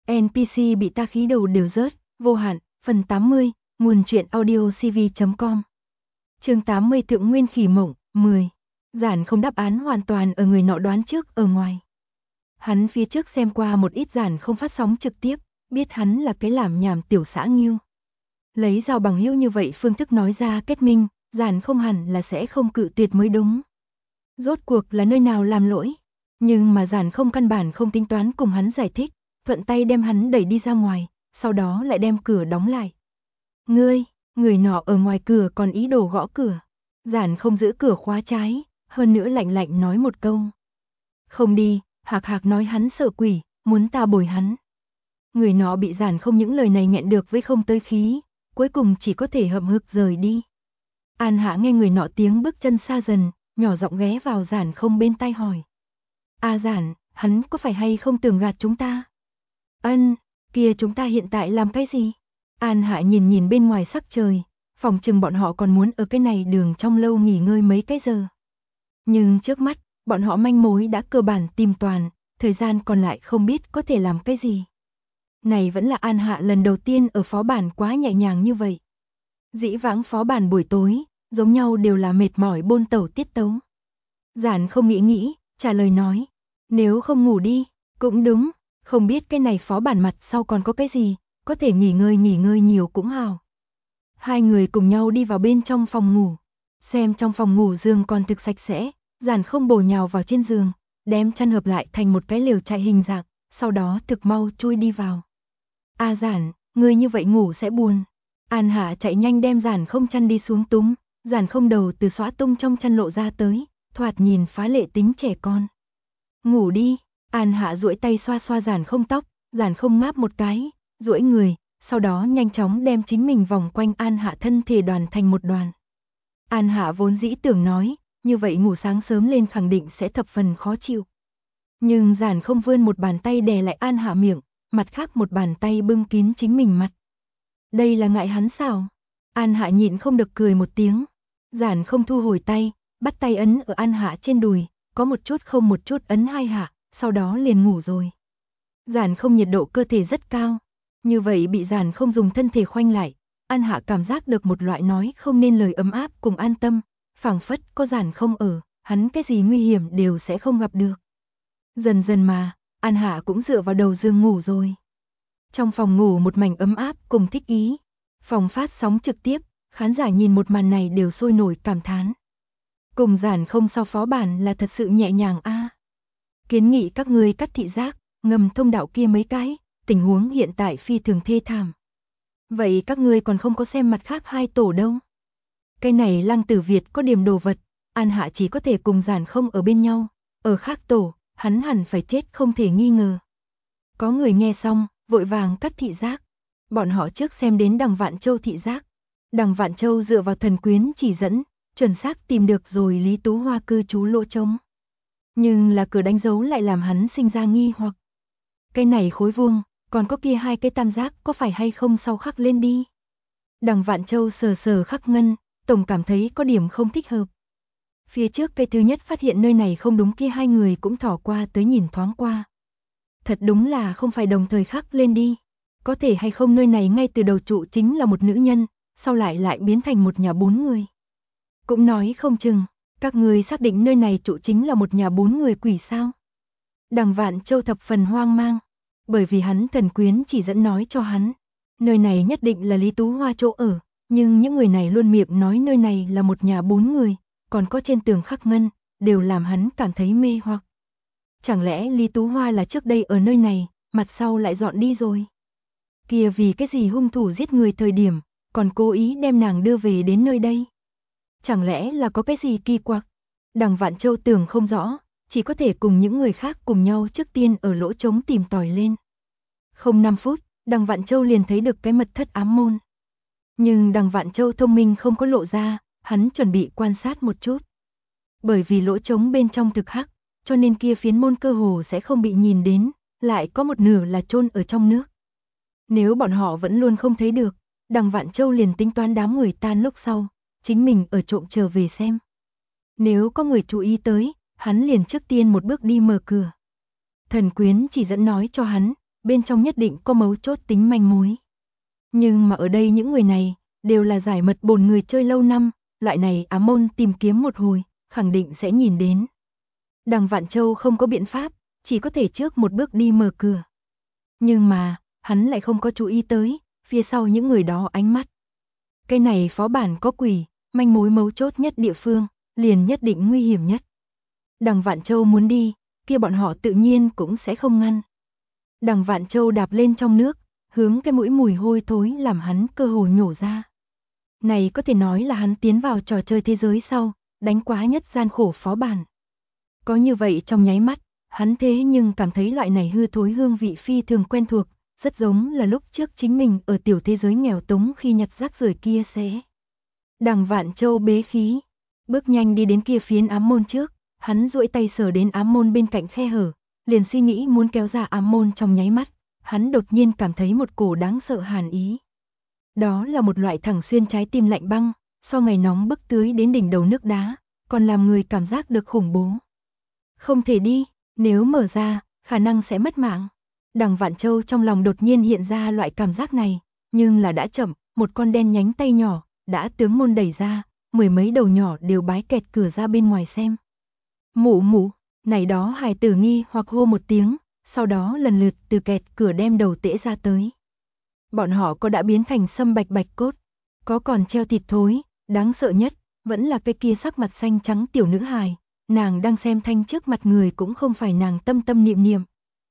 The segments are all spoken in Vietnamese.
NPC bị ta khí đầu đều rớt, vô hạn, phần 80, nguồn truyện audio cv.com. Chương 80 Thượng Nguyên Khỉ Mộng, 10. Giản không đáp án hoàn toàn ở người nọ đoán trước ở ngoài. Hắn phía trước xem qua một ít giản không phát sóng trực tiếp, biết hắn là cái làm nhảm tiểu xã nghiêu. Lấy giao bằng hữu như vậy phương thức nói ra kết minh, giản không hẳn là sẽ không cự tuyệt mới đúng. Rốt cuộc là nơi nào làm lỗi, nhưng mà giản không căn bản không tính toán cùng hắn giải thích, thuận tay đem hắn đẩy đi ra ngoài, sau đó lại đem cửa đóng lại. Người nọ ở ngoài cửa còn ý đồ gõ cửa. Giản không giữ cửa khóa trái, hơn nữa lạnh lạnh nói một câu. Không đi, hạc hạc nói hắn sợ quỷ, muốn ta bồi hắn. Người nọ bị giản không những lời này nghẹn được với không tới khí, cuối cùng chỉ có thể hậm hực rời đi. An Hạ nghe người nọ tiếng bước chân xa dần, nhỏ giọng ghé vào giản không bên tai hỏi. Giản, hắn có phải hay không tưởng gạt chúng ta? Kia chúng ta hiện tại làm cái gì? An Hạ nhìn bên ngoài sắc trời, phòng chừng bọn họ còn muốn ở cái này đường trong lâu nghỉ ngơi mấy cái giờ. Nhưng trước mắt, bọn họ manh mối đã cơ bản tìm toàn, thời gian còn lại không biết có thể làm cái gì. Này vẫn là An Hạ lần đầu tiên ở phó bản quá nhẹ nhàng như vậy. Dĩ vãng phó bản buổi tối, giống nhau đều là mệt mỏi bôn tẩu tiết tấu. Giản không nghĩ, trả lời nói, nếu không ngủ đi, cũng đúng, không biết cái này phó bản mặt sau còn có cái gì, có thể nghỉ ngơi nhiều cũng hào. Hai người cùng nhau đi vào bên trong phòng ngủ, xem trong phòng ngủ giường còn thực sạch sẽ, giản không bổ nhào vào trên giường, đem chăn hợp lại thành một cái lều trại hình dạng, sau đó thực mau chui đi vào. Giản, ngươi như vậy ngủ sẽ buồn. An Hạ chạy nhanh đem giản không chăn đi xuống túm, giản không đầu từ xóa tung trong chăn lộ ra tới, thoạt nhìn phá lệ tính trẻ con. Ngủ đi, An Hạ duỗi tay xoa xoa giản không tóc, giản không ngáp một cái, duỗi người, sau đó nhanh chóng đem chính mình vòng quanh An Hạ thân thể đoàn thành một đoàn. An Hạ vốn dĩ tưởng nói, như vậy ngủ sáng sớm lên khẳng định sẽ thập phần khó chịu. Nhưng giản không vươn một bàn tay đè lại An Hạ miệng, mặt khác một bàn tay bưng kín chính mình mặt. Đây là ngại hắn sao? An Hạ nhịn không được cười một tiếng. Giản không thu hồi tay, bắt tay ấn ở An Hạ trên đùi, có một chút không một chút ấn hai hạ, sau đó liền ngủ rồi. Giản không nhiệt độ cơ thể rất cao, như vậy bị giản không dùng thân thể khoanh lại, An Hạ cảm giác được một loại nói không nên lời ấm áp cùng an tâm, phảng phất có giản không ở, hắn cái gì nguy hiểm đều sẽ không gặp được. Dần dần mà, An Hạ cũng dựa vào đầu giường ngủ rồi. Trong phòng ngủ một mảnh ấm áp cùng thích ý, phòng phát sóng trực tiếp, khán giả nhìn một màn này đều sôi nổi cảm thán. Cùng giản không sau phó bản là thật sự nhẹ nhàng Kiến nghị các ngươi cắt thị giác, ngầm thông đạo kia mấy cái, tình huống hiện tại phi thường thê thảm. Vậy các ngươi còn không có xem mặt khác hai tổ đâu. Cái này Lăng Tử Việt có điểm đồ vật, An Hạ chỉ có thể cùng giản không ở bên nhau, ở khác tổ, hắn hẳn phải chết không thể nghi ngờ. Có người nghe xong, vội vàng cắt thị giác. Bọn họ trước xem đến Đằng Vạn Châu thị giác. Đằng Vạn Châu dựa vào thần quyến chỉ dẫn, chuẩn xác tìm được rồi Lý Tú Hoa cư trú lỗ trống. Nhưng là cửa đánh dấu lại làm hắn sinh ra nghi hoặc. Cái này khối vuông, còn có kia hai cái tam giác có phải hay không sau khắc lên đi. Đằng Vạn Châu sờ khắc ngân, tổng cảm thấy có điểm không thích hợp. Phía trước cây thứ nhất phát hiện nơi này không đúng kia hai người cũng thỏ qua tới nhìn thoáng qua. Thật đúng là không phải đồng thời khắc lên đi. Có thể hay không nơi này ngay từ đầu trụ chính là một nữ nhân, sau lại biến thành một nhà 4 người. Cũng nói không chừng, các người xác định nơi này trụ chính là một nhà 4 người quỷ sao. Đằng Vạn Châu thập phần hoang mang, bởi vì hắn thần quyến chỉ dẫn nói cho hắn. Nơi này nhất định là Lý Tú Hoa chỗ ở, nhưng những người này luôn miệng nói nơi này là một nhà 4 người, còn có trên tường khắc ngân, đều làm hắn cảm thấy mê hoặc. Chẳng lẽ Lý Tú Hoa là trước đây ở nơi này, mặt sau lại dọn đi rồi? Kia vì cái gì hung thủ giết người thời điểm, còn cố ý đem nàng đưa về đến nơi đây? Chẳng lẽ là có cái gì kỳ quặc? Đằng Vạn Châu tưởng không rõ, chỉ có thể cùng những người khác cùng nhau trước tiên ở lỗ trống tìm tòi lên. Không 5 phút, Đằng Vạn Châu liền thấy được cái mật thất ám môn. Nhưng Đằng Vạn Châu thông minh không có lộ ra, hắn chuẩn bị quan sát một chút. Bởi vì lỗ trống bên trong thực hắc, cho nên kia phiến môn cơ hồ sẽ không bị nhìn đến, lại có một nửa là chôn ở trong nước. Nếu bọn họ vẫn luôn không thấy được, Đằng Vạn Châu liền tính toán đám người tan lúc sau, chính mình ở trộm trở về xem. Nếu có người chú ý tới, hắn liền trước tiên một bước đi mở cửa. Thần quyến chỉ dẫn nói cho hắn, bên trong nhất định có mấu chốt tính manh mối. Nhưng mà ở đây những người này đều là giải mật bồn người chơi lâu năm, loại này ám môn tìm kiếm một hồi, khẳng định sẽ nhìn đến. Đằng Vạn Châu không có biện pháp, chỉ có thể trước một bước đi mở cửa. Nhưng mà, hắn lại không có chú ý tới, phía sau những người đó ánh mắt. Cái này phó bản có quỷ, manh mối mấu chốt nhất địa phương, liền nhất định nguy hiểm nhất. Đằng Vạn Châu muốn đi, kia bọn họ tự nhiên cũng sẽ không ngăn. Đằng Vạn Châu đạp lên trong nước, hướng cái mũi mùi hôi thối làm hắn cơ hồ nhổ ra. Này có thể nói là hắn tiến vào trò chơi thế giới sau, đánh quá nhất gian khổ phó bản. Có như vậy trong nháy mắt, hắn thế nhưng cảm thấy loại này hư thối hương vị phi thường quen thuộc, rất giống là lúc trước chính mình ở tiểu thế giới nghèo túng khi nhặt rác rưởi kia sẽ. Đằng Vạn Châu bế khí, bước nhanh đi đến kia phiến ám môn trước, hắn duỗi tay sờ đến ám môn bên cạnh khe hở, liền suy nghĩ muốn kéo ra ám môn trong nháy mắt, hắn đột nhiên cảm thấy một cổ đáng sợ hàn ý. Đó là một loại thẳng xuyên trái tim lạnh băng, so ngày nóng bức tưới đến đỉnh đầu nước đá, còn làm người cảm giác được khủng bố. Không thể đi, nếu mở ra, khả năng sẽ mất mạng. Đằng Vạn Châu trong lòng đột nhiên hiện ra loại cảm giác này, nhưng là đã chậm, một con đen nhánh tay nhỏ, đã tướng môn đẩy ra, mười mấy đầu nhỏ đều bái kẹt cửa ra bên ngoài xem. Mụ mụ, này đó hài tử nghi hoặc hô một tiếng, sau đó lần lượt từ kẹt cửa đem đầu tễ ra tới. Bọn họ có đã biến thành sâm bạch bạch cốt, có còn treo thịt thối, đáng sợ nhất, vẫn là cái kia sắc mặt xanh trắng tiểu nữ hài, nàng đang xem thanh trước mặt người cũng không phải nàng tâm tâm niệm niệm.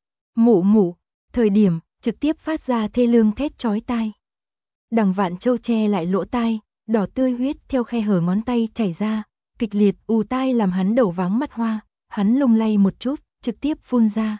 Mụ mụ, thời điểm, trực tiếp phát ra thê lương thét chói tai. Đằng Vạn Châu che lại lỗ tai, đỏ tươi huyết theo khe hở ngón tay chảy ra, kịch liệt ù tai làm hắn đầu váng mắt hoa, hắn lung lay một chút, trực tiếp phun ra.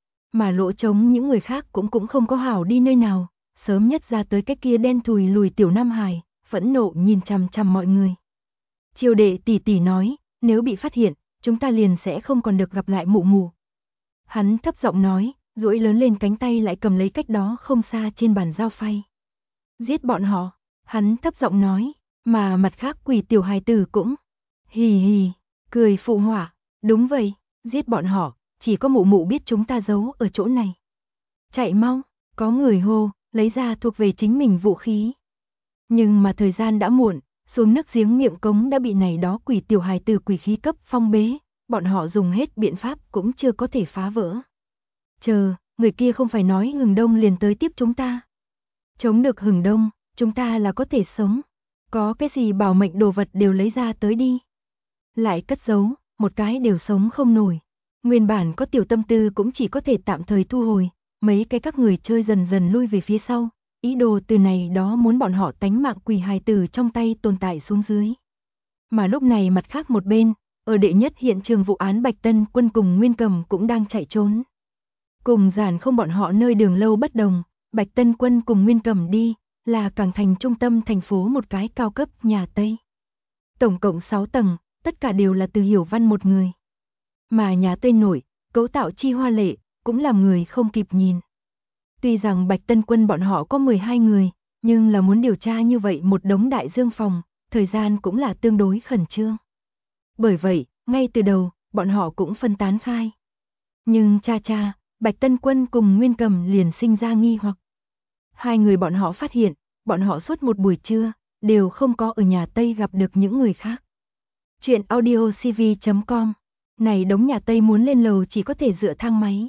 Mà lỗ trống những người khác cũng không có hảo đi nơi nào, sớm nhất ra tới cái kia đen thùi lùi tiểu Nam Hải, phẫn nộ nhìn chằm chằm mọi người. Triều đệ tỷ tỷ nói, nếu bị phát hiện, chúng ta liền sẽ không còn được gặp lại mụ mụ. Hắn thấp giọng nói, duỗi lớn lên cánh tay lại cầm lấy cách đó không xa trên bàn dao phay. Giết bọn họ, hắn thấp giọng nói, mà mặt khác quỷ tiểu hài tử cũng hì hì, cười phụ họa, đúng vậy, giết bọn họ, chỉ có mụ mụ biết chúng ta giấu ở chỗ này. Chạy mau, có người hô, lấy ra thuộc về chính mình vũ khí. Nhưng mà thời gian đã muộn, xuống nước giếng miệng cống đã bị này đó quỷ tiểu hài tử quỷ khí cấp phong bế, bọn họ dùng hết biện pháp cũng chưa có thể phá vỡ. Chờ, người kia không phải nói Hừng Đông liền tới tiếp chúng ta. Chống được Hừng Đông, chúng ta là có thể sống. Có cái gì bảo mệnh đồ vật đều lấy ra tới đi. Lại cất giấu, một cái đều sống không nổi. Nguyên bản có tiểu tâm tư cũng chỉ có thể tạm thời thu hồi, mấy cái các người chơi dần dần lui về phía sau, ý đồ từ này đó muốn bọn họ tánh mạng quỷ hài tử trong tay tồn tại xuống dưới. Mà lúc này mặt khác một bên, ở đệ nhất hiện trường vụ án Bạch Tân Quân cùng Nguyên Cầm cũng đang chạy trốn. Cùng Giản Không bọn họ nơi đường lâu bất đồng, Bạch Tân Quân cùng Nguyên Cầm đi, là Cảng Thành trung tâm thành phố một cái cao cấp nhà Tây. Tổng cộng 6 tầng, tất cả đều là Từ Hiểu Văn một người. Mà nhà Tây nổi, cấu tạo chi hoa lệ, cũng làm người không kịp nhìn. Tuy rằng Bạch Tân Quân bọn họ có 12 người, nhưng là muốn điều tra như vậy một đống đại dương phòng, thời gian cũng là tương đối khẩn trương. Bởi vậy, ngay từ đầu, bọn họ cũng phân tán khai. Nhưng Bạch Tân Quân cùng Nguyên Cầm liền sinh ra nghi hoặc. Hai người bọn họ phát hiện, bọn họ suốt một buổi trưa, đều không có ở nhà Tây gặp được những người khác. Chuyện audiocv.com, này đống nhà Tây muốn lên lầu chỉ có thể dựa thang máy.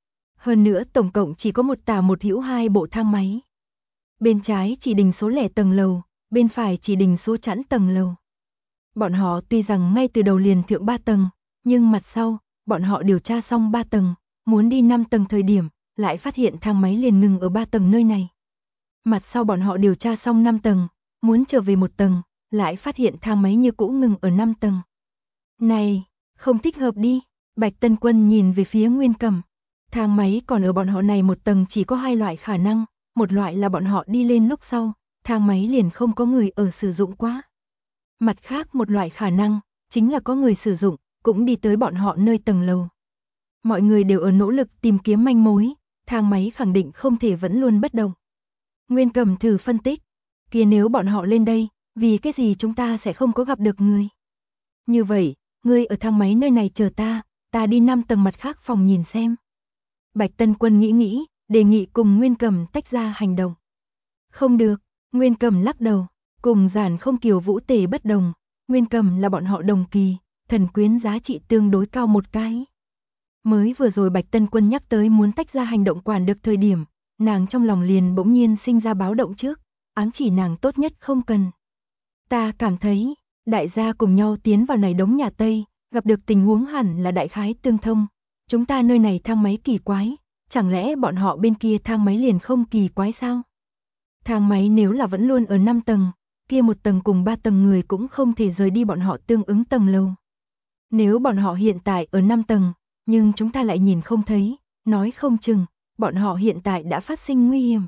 Hơn nữa tổng cộng chỉ có một tả một hữu 2 bộ thang máy. Bên trái chỉ đình số lẻ tầng lầu, bên phải chỉ đình số chẵn tầng lầu. Bọn họ tuy rằng ngay từ đầu liền thượng 3 tầng, nhưng mặt sau, bọn họ điều tra xong 3 tầng, muốn đi 5 tầng thời điểm, lại phát hiện thang máy liền ngừng ở 3 tầng nơi này. Mặt sau bọn họ điều tra xong 5 tầng, muốn trở về 1 tầng, lại phát hiện thang máy như cũ ngừng ở 5 tầng. Này, không thích hợp đi, Bạch Tân Quân nhìn về phía Nguyên Cầm. Thang máy còn ở bọn họ này 1 tầng chỉ có 2 loại khả năng, một loại là bọn họ đi lên lúc sau, thang máy liền không có người ở sử dụng quá. Mặt khác một loại khả năng, chính là có người sử dụng, cũng đi tới bọn họ nơi tầng lầu. Mọi người đều ở nỗ lực tìm kiếm manh mối, thang máy khẳng định không thể vẫn luôn bất động. Nguyên Cầm thử phân tích, kia nếu bọn họ lên đây, vì cái gì chúng ta sẽ không có gặp được người. Như vậy, ngươi ở thang máy nơi này chờ ta đi 5 tầng mặt khác phòng nhìn xem. Bạch Tân Quân nghĩ nghĩ, đề nghị cùng Nguyên Cầm tách ra hành động. Không được, Nguyên Cầm lắc đầu, cùng Giản không Kiều Vũ Tề bất đồng, Nguyên Cầm là bọn họ đồng kỳ, thần quyến giá trị tương đối cao một cái. Mới vừa rồi Bạch Tân Quân nhắc tới muốn tách ra hành động quản được thời điểm, nàng trong lòng liền bỗng nhiên sinh ra báo động trước, ám chỉ nàng tốt nhất không cần. Ta cảm thấy, đại gia cùng nhau tiến vào này đống nhà Tây, gặp được tình huống hẳn là đại khái tương thông. Chúng ta nơi này thang máy kỳ quái, chẳng lẽ bọn họ bên kia thang máy liền không kỳ quái sao? Thang máy nếu là vẫn luôn ở 5 tầng, kia 1 tầng cùng 3 tầng người cũng không thể rời đi bọn họ tương ứng tầng lầu. Nếu bọn họ hiện tại ở 5 tầng, nhưng chúng ta lại nhìn không thấy, nói không chừng, bọn họ hiện tại đã phát sinh nguy hiểm.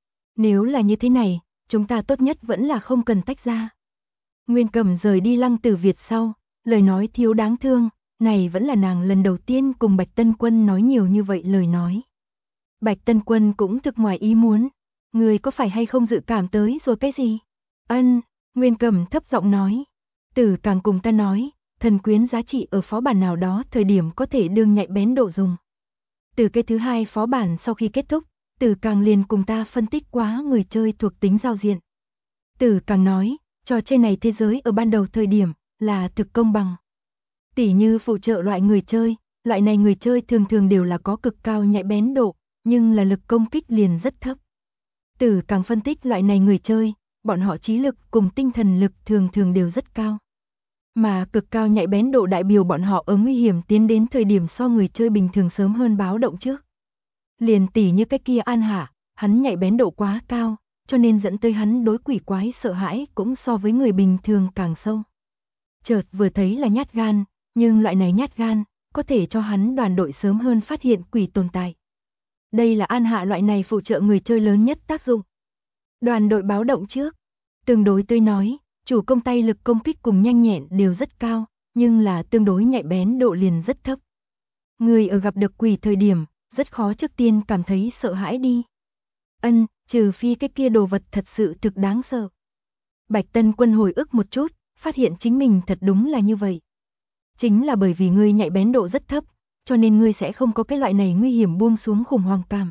Nếu là như thế này, chúng ta tốt nhất vẫn là không cần tách ra. Nguyên Cầm rời đi Lăng Tử Việt sau, lời nói thiếu đáng thương, này vẫn là nàng lần đầu tiên cùng Bạch Tân Quân nói nhiều như vậy lời nói. Bạch Tân Quân cũng thực ngoài ý muốn, người có phải hay không dự cảm tới rồi cái gì? Ân, Nguyên Cầm thấp giọng nói, Tử càng cùng ta nói, thần quyến giá trị ở phó bản nào đó thời điểm có thể đương nhạy bén độ dùng. Từ cái thứ 2 phó bản sau khi kết thúc, Tử càng liền cùng ta phân tích quá người chơi thuộc tính giao diện. Tử càng nói, trò chơi này thế giới ở ban đầu thời điểm là thực công bằng. Tỉ như phụ trợ loại người chơi, loại này người chơi thường thường đều là có cực cao nhạy bén độ, nhưng là lực công kích liền rất thấp. Tử càng phân tích loại này người chơi, bọn họ trí lực cùng tinh thần lực thường thường đều rất cao. Mà cực cao nhạy bén độ đại biểu bọn họ ở nguy hiểm tiến đến thời điểm so người chơi bình thường sớm hơn báo động trước. Liền tỉ như cái kia An Hạ, hắn nhạy bén độ quá cao, cho nên dẫn tới hắn đối quỷ quái sợ hãi cũng so với người bình thường càng sâu. Chợt vừa thấy là nhát gan, nhưng loại này nhát gan có thể cho hắn đoàn đội sớm hơn phát hiện quỷ tồn tại. Đây là An Hạ loại này phụ trợ người chơi lớn nhất tác dụng. Đoàn đội báo động trước, tương đối tôi nói, chủ công tay lực công kích cùng nhanh nhẹn đều rất cao, nhưng là tương đối nhạy bén độ liền rất thấp. Người ở gặp được quỷ thời điểm, rất khó trước tiên cảm thấy sợ hãi đi. Ân, trừ phi cái kia đồ vật thật sự thực đáng sợ. Bạch Tân Quân hồi ức một chút, phát hiện chính mình thật đúng là như vậy. Chính là bởi vì ngươi nhạy bén độ rất thấp, cho nên ngươi sẽ không có cái loại này nguy hiểm buông xuống khủng hoảng cảm.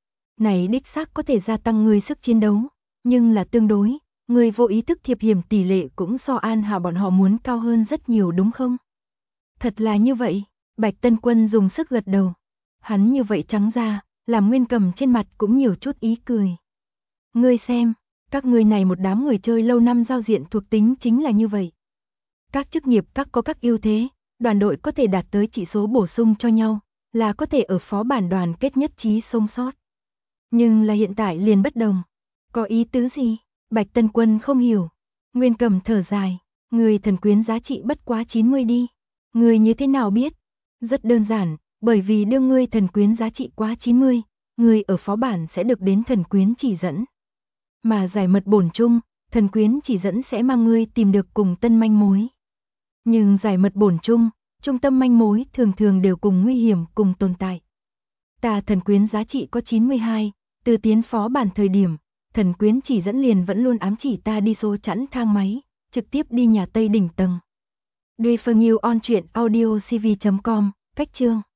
Này đích xác có thể gia tăng ngươi sức chiến đấu, nhưng là tương đối, ngươi vô ý thức thiệp hiểm tỷ lệ cũng so An Hạ bọn họ muốn cao hơn rất nhiều đúng không? Thật là như vậy, Bạch Tân Quân dùng sức gật đầu. Hắn như vậy trắng ra, làm Nguyên Cầm trên mặt cũng nhiều chút ý cười. Ngươi xem, các ngươi này một đám người chơi lâu năm giao diện thuộc tính chính là như vậy. Các chức nghiệp các có các ưu thế, đoàn đội có thể đạt tới chỉ số bổ sung cho nhau, là có thể ở phó bản đoàn kết nhất trí sống sót. Nhưng là hiện tại liền bất đồng. Có ý tứ gì? Bạch Tân Quân không hiểu. Nguyên Cầm thở dài, người thần quyến giá trị bất quá 90 đi. Người như thế nào biết? Rất đơn giản, bởi vì đương ngươi thần quyến giá trị quá 90, người ở phó bản sẽ được đến thần quyến chỉ dẫn. Mà giải mật bổn chung, thần quyến chỉ dẫn sẽ mang ngươi tìm được cùng tân manh mối. Nhưng giải mật bổn chung, trung tâm manh mối thường thường đều cùng nguy hiểm cùng tồn tại. Ta thần quyến giá trị có 92, từ tiến phó bản thời điểm, thần quyến chỉ dẫn liền vẫn luôn ám chỉ ta đi số chẵn thang máy, trực tiếp đi nhà Tây đỉnh tầng. Duy Phương Yêu on truyện audio cv.com, cách chương.